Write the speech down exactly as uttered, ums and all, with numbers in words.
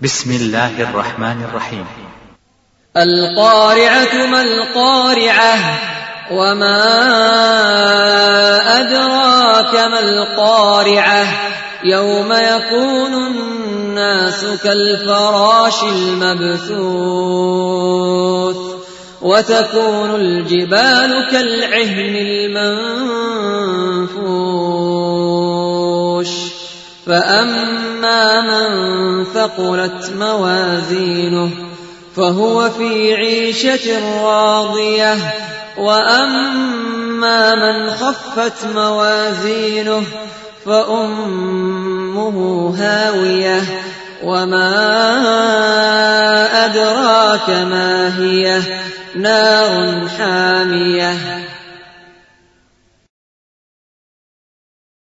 بسم الله الرحمن الرحيم. القارعة ما القارعة وما أدراك ما القارعة يوم يكون الناس كالفراش المبثوث وتكون الجبال كالعهن المنفوش فأما من ثقلت موازينه فهو في عيشة راضية وأما من خفت موازينه فأمه هاوية وما أدراك ما هي نار حامية